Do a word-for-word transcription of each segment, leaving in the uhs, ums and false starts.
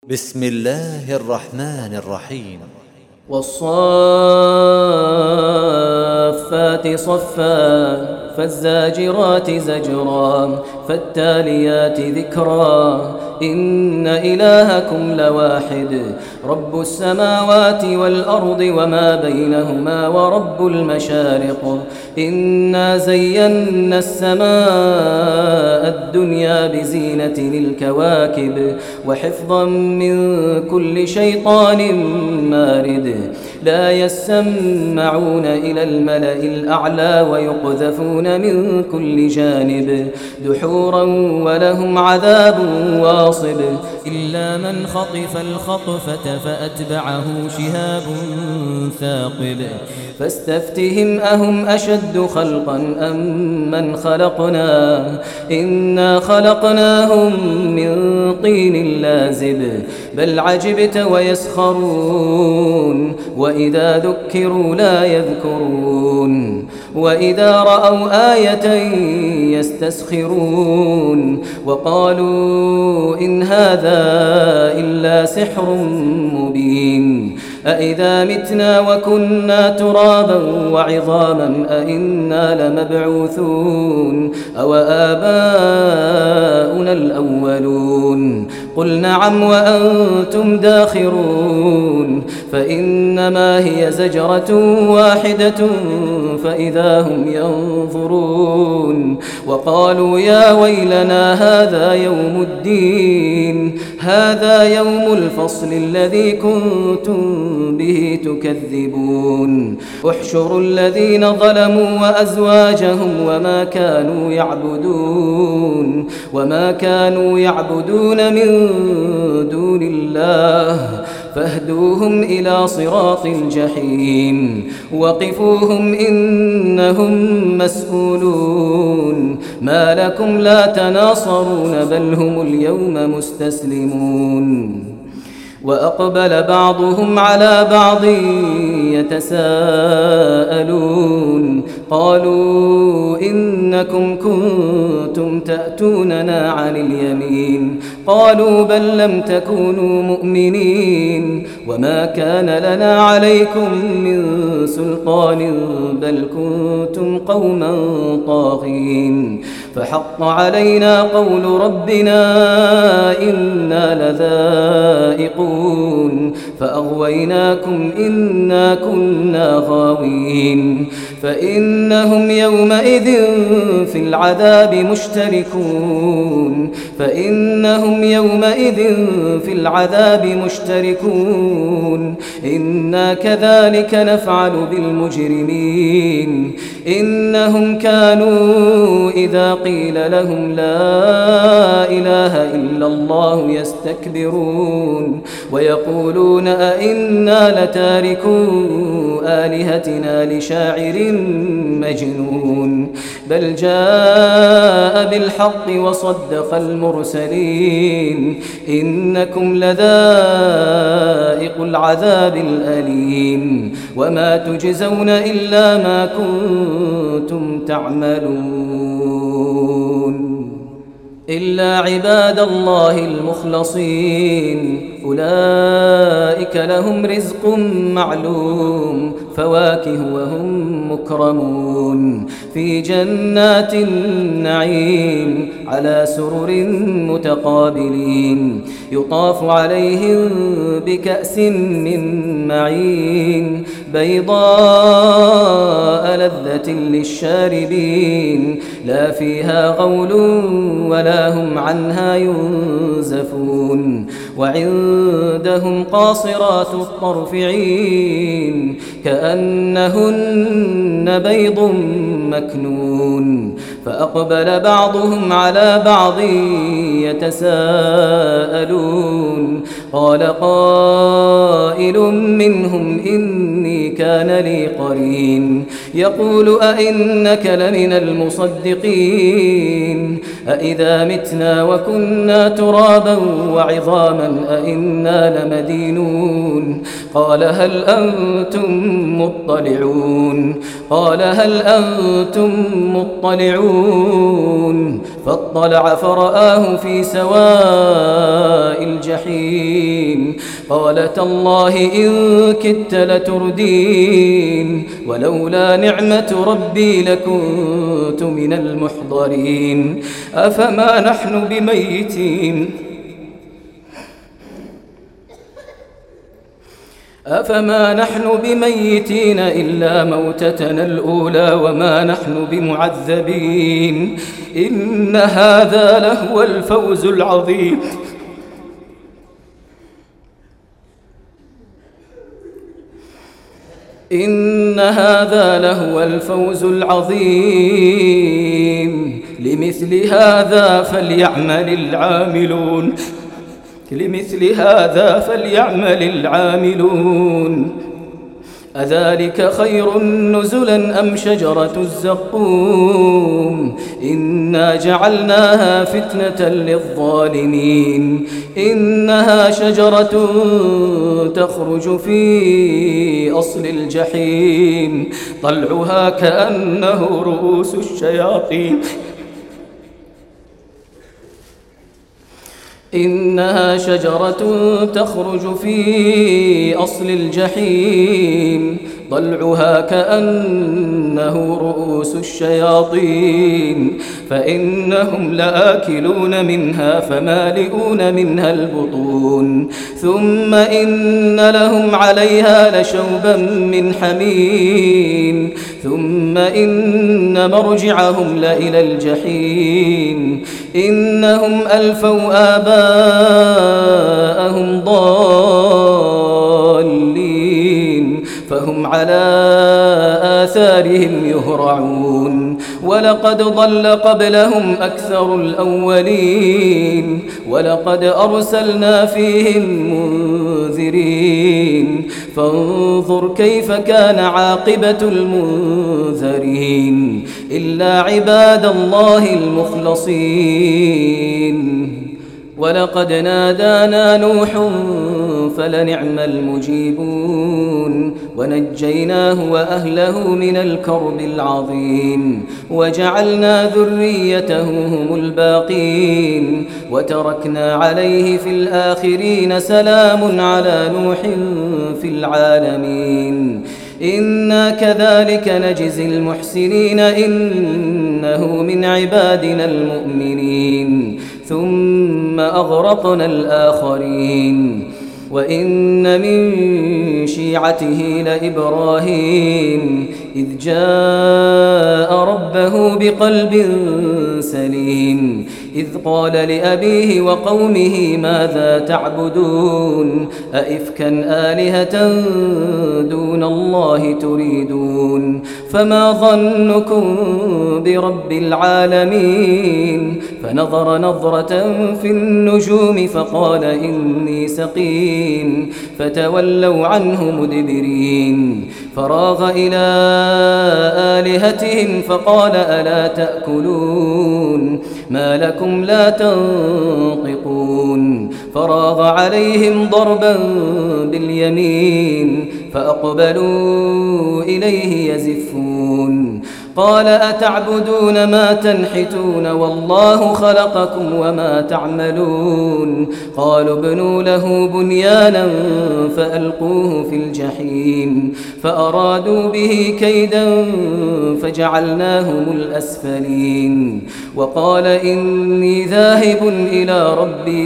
بسم الله الرحمن الرحيم. والصافات صفا فالزاجرات زجرا فالتاليات ذكرا إن إلهكم لواحد رب السماوات والأرض وما بينهما ورب المشارق إنا زينا السماء الدنيا بزينة الكواكب وحفظا من كل شيطان مارد لا يسمعون إلى الملأ الأعلى ويقذفون من كل جانب دحورا ولهم عذاب واصب إلا من خطف الخطفة فأتبعه شهاب ثاقب فاستفتهم أهم أشد خلقا أم من خلقنا إنا خلقناهم من طين لازب بل عجبت ويسخرون وإذا ذكروا لا يذكرون وإذا رأوا آية يستسخرون وقالوا إن هذا إلا سحر مبين أإذا متنا وكنا ترابا وعظاما أإنا لمبعوثون أو آباؤنا الأولون قل نعم وأنتم داخرون فإنما هي زجرة واحدة فإذا هم ينظرون وقالوا يا ويلنا هذا يوم الدين هذا يوم الفصل الذي كنتم به تكذبون احشروا الذين ظلموا وأزواجهم وما كانوا يعبدون وما كانوا يعبدون من دون الله فاهدوهم إلى صراط الجحيم وقفوهم إنهم مسؤولون ما لكم لا تناصرون بل هم اليوم مستسلمون وأقبل بعضهم على بعض يتساءلون قالوا إنكم كنتم تأتوننا عن اليمين قالوا بل لم تكونوا مؤمنين وما كان لنا عليكم من سلطان بل كنتم قوما طاغين فحق علينا قول ربنا إنا لذائقون فأغويناكم إنا كنا غاوين فإنهم يومئذ في العذاب مشتركون فإنهم يومئذ في العذاب مشتركون إنا كذلك نفعل بالمجرمين إنهم كانوا إذا قيل لهم لا إله إلا الله يستكبرون ويقولون أئنا لتاركو آلهتنا لشاعر مجنون بل جاء بالحق وصدق المرسلين إنكم لذائق العذاب الأليم وما تجزون إلا ما كنتم تعملون إلا عباد الله المخلصين أولئك لهم رزق معلوم فواكه وهم مكرمون في جنات النعيم على سرر متقابلين يطاف عليهم بكأس من معين بيضاء لذة للشاربين لا فيها غول ولا هم عنها ينزفون وعندهم قاصرات الطرف عين كأنهن بيض مكنون فأقبل بعضهم على بعض يتساءلون قال قائل منهم إني كان لي قرين يقول أئنك لمن المصدقين أئذا متنا وكنا ترابا وعظاما أئنا لمدينون قال هل أنتم مطلعون قال هل أنتم مطلعون فاطلع فرآه في سواء الجحيم الظالمين قال تالله إن كدت لتردين ولولا نعمة ربي لكنت من المحضرين أفما نحن بميتين أفما نحن بميتين إلا موتتنا الأولى وما نحن بمعذبين إن هذا لهو الفوز العظيم إن هذا لهو الفوز العظيم لمثل هذا فليعمل العاملون لمثل هذا فليعمل العاملون أذلك خير نزلا أم شجرة الزقوم إنا جعلناها فتنة للظالمين إنها شجرة تخرج في أصل الجحيم طلعها كأنه رؤوس الشياطين إنها شجرة تخرج في أصل الجحيم طلعها كأنه رؤوس الشياطين فإنهم لآكلون منها فمالئون منها البطون ثم إن لهم عليها لشوبا من حميم ثم إن مرجعهم لإلى الجحيم إنهم ألفوا آباءهم ضالين فهم على آثارهم يهرعون ولقد ضل قبلهم أكثر الأولين ولقد أرسلنا فيهم منذرين فانظر كيف كان عاقبة المنذرين إلا عباد الله المخلصين ولقد نادانا نوح فلنعم المجيبون ونجيناه وأهله من الكرب العظيم وجعلنا ذريته هم الباقين وتركنا عليه في الآخرين سلام على نوح في العالمين إنا كذلك نجزي المحسنين إنه من عبادنا المؤمنين ثم أغرقنا الآخرين وإن من شيعته لإبراهيم إذ جاء ربه بقلب سليم إذ قال لأبيه وقومه ماذا تعبدون أئفكا آلهة دون الله تريدون فما ظنكم برب العالمين فنظر نظرة في النجوم فقال إني سقيم فتولوا عنه مدبرين فراغ إلى آلهتهم فقال ألا تأكلون ما لكم لا تنطقون فراغ عليهم ضربا باليمين فأقبلوا إليه يزفون قال أتعبدون ما تنحتون والله خلقكم وما تعملون قالوا ابنوا له بنيانا فألقوه في الجحيم فأرادوا به كيدا فجعلناهم الأسفلين وقال إني ذاهب إلى ربي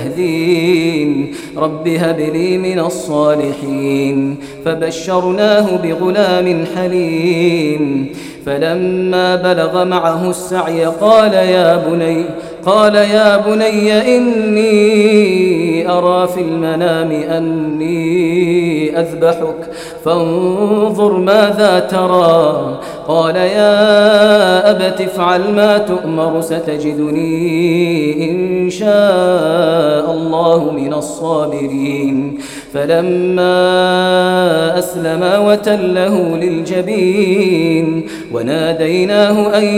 سيهدين رب هب لي من الصالحين فبشرناه بغلام حليم فلما بلغ معه السعي قال يا بني قال يا بني إني أرى في المنام أني أذبحك فانظر ماذا ترى قال يا أبت افعل ما تؤمر ستجدني إن شاء الله من الصابرين فلما أسلما وتله للجبين وناديناه أن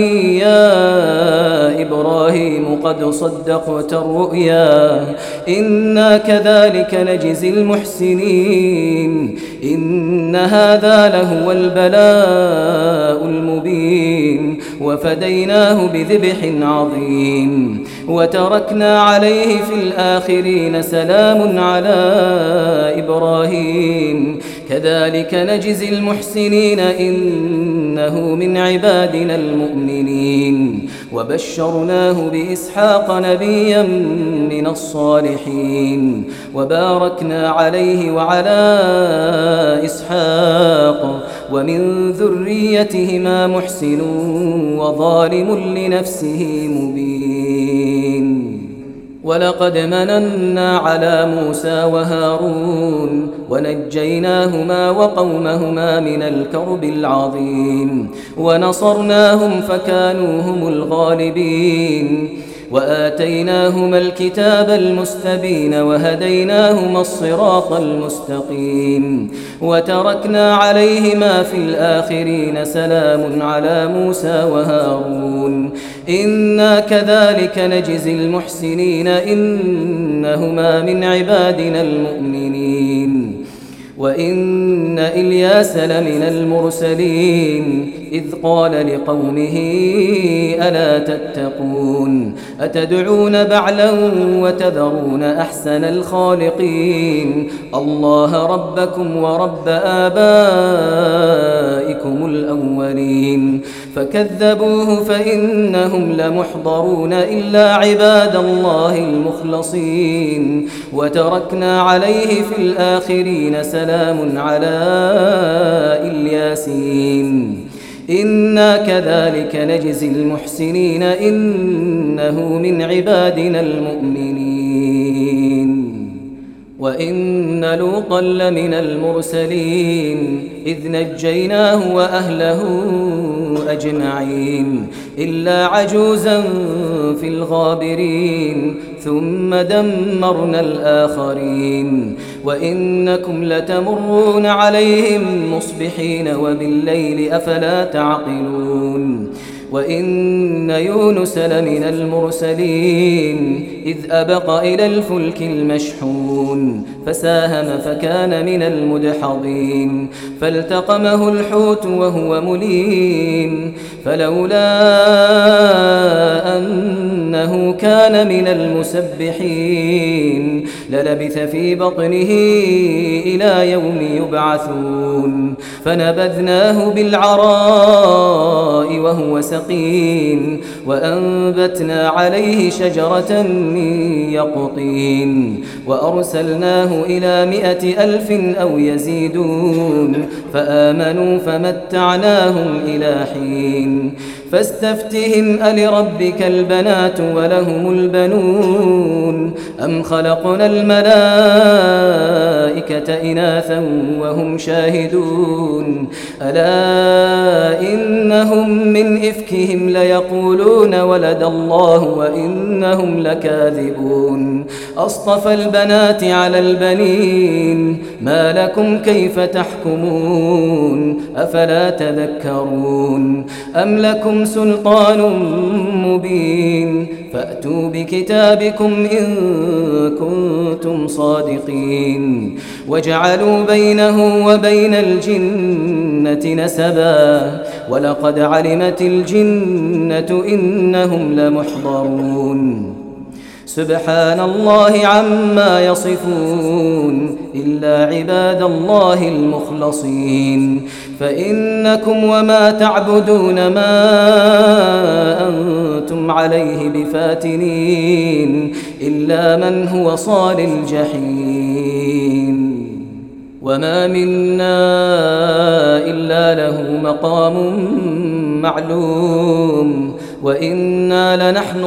يا إبراهيم قد صدقت الرؤيا إنا كذلك نجزي المحسنين إن هذا لهو البلاء المبين وفديناه بذبح عظيم وتركنا عليه في الآخرين سلام على إبراهيم كذلك نجزي المحسنين إنه من عبادنا المؤمنين وبشرناه بإسحاق نبيا من الصالحين وباركنا عليه وعلى إسحاق ومن ذريتهما محسن وظالم لنفسه مبين ولقد مننا على موسى وهارون ونجيناهما وقومهما من الكرب العظيم ونصرناهم فكانوا هم الغالبين وآتيناهما الكتاب المستبين وهديناهما الصراط المستقيم وتركنا عليهما في الآخرين سلام على موسى وهارون إنا كذلك نجزي المحسنين إنهما من عبادنا المؤمنين وإن إلياس لمن المرسلين إذ قال لقومه ألا تتقون أتدعون بعلا وتذرون أحسن الخالقين الله ربكم ورب آبائكم الأولين فكذبوه فإنهم لمحضرون إلا عباد الله المخلصين وتركنا عليه في الآخرين سلام على الياسين إنا كذلك نجزي المحسنين إنه من عبادنا المؤمنين وإن لوطا لمن المرسلين إذ نجيناه وأهله أجمعين إلا عجوزا في الغابرين ثم دمرنا الآخرين وإنكم لتمرون عليهم مصبحين وبالليل أفلا تعقلون وإن يونس لمن المرسلين إذ أبق إلى الفلك المشحون فساهم فكان من المدحضين فالتقمه الحوت وهو مليم فلولا أنه كان من المسبحين للبث في بطنه إلى يوم يبعثون فنبذناه بالعراء وهو سقيم وأنبتنا عليه شجرة من يقطين وأرسلناه إلى مائة ألف أو يزيدون فآمنوا فمتعناهم إلى حين فاستفتهم ألربك البنات ولهم البنون أم خلقنا الملائكة إناثا وهم شاهدون ألا إنهم من إفكهم ليقولون ولد الله وإنهم لكاذبون أصطفى البنات على البنين ما لكم كيف تحكمون أفلا تذكرون أم لكم سلطان مبين فأتوا بكتابكم إن كنتم صادقين وجعلوا بينه وبين الجنة نسبا ولقد علمت الجنة إنهم لمحضرون سبحان الله عما يصفون إلا عباد الله المخلصين فإنكم وما تعبدون ما أنتم عليه بفاتنين إلا من هو صال الجحيم وما منا إلا له مقام معلوم وإنا لنحن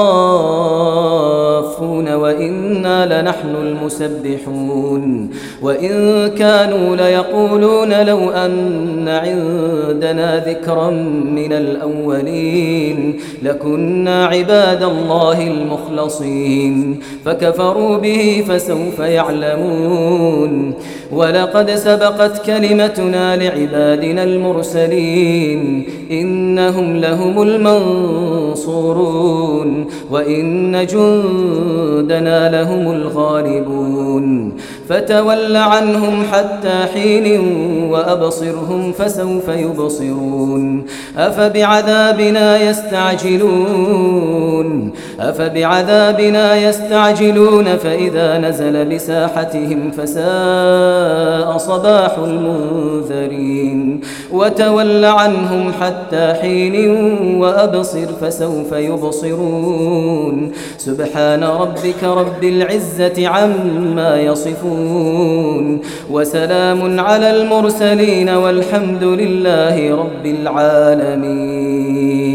الصافون وإنا لنحن المسبحون وإن كانوا ليقولون لو أن عندنا ذكرا من الأولين لكنا عباد الله المخلصين فكفروا به فسوف يعلمون ولقد سبقت كلمتنا لعبادنا المرسلين إنهم لهم المنصورون لمنصورون وإن جندنا لهم الغالبون فتول عنهم حتى حين وأبصرهم فسوف يبصرون أفبعذابنا يستعجلون أفبعذابنا يستعجلون فإذا نزل بساحتهم فساء صباح المنذرين وتول عنهم حتى حين وأبصر فسوف يبصرون سبحان ربك رب العزة عما يصفون وسلام على المرسلين والحمد لله رب العالمين.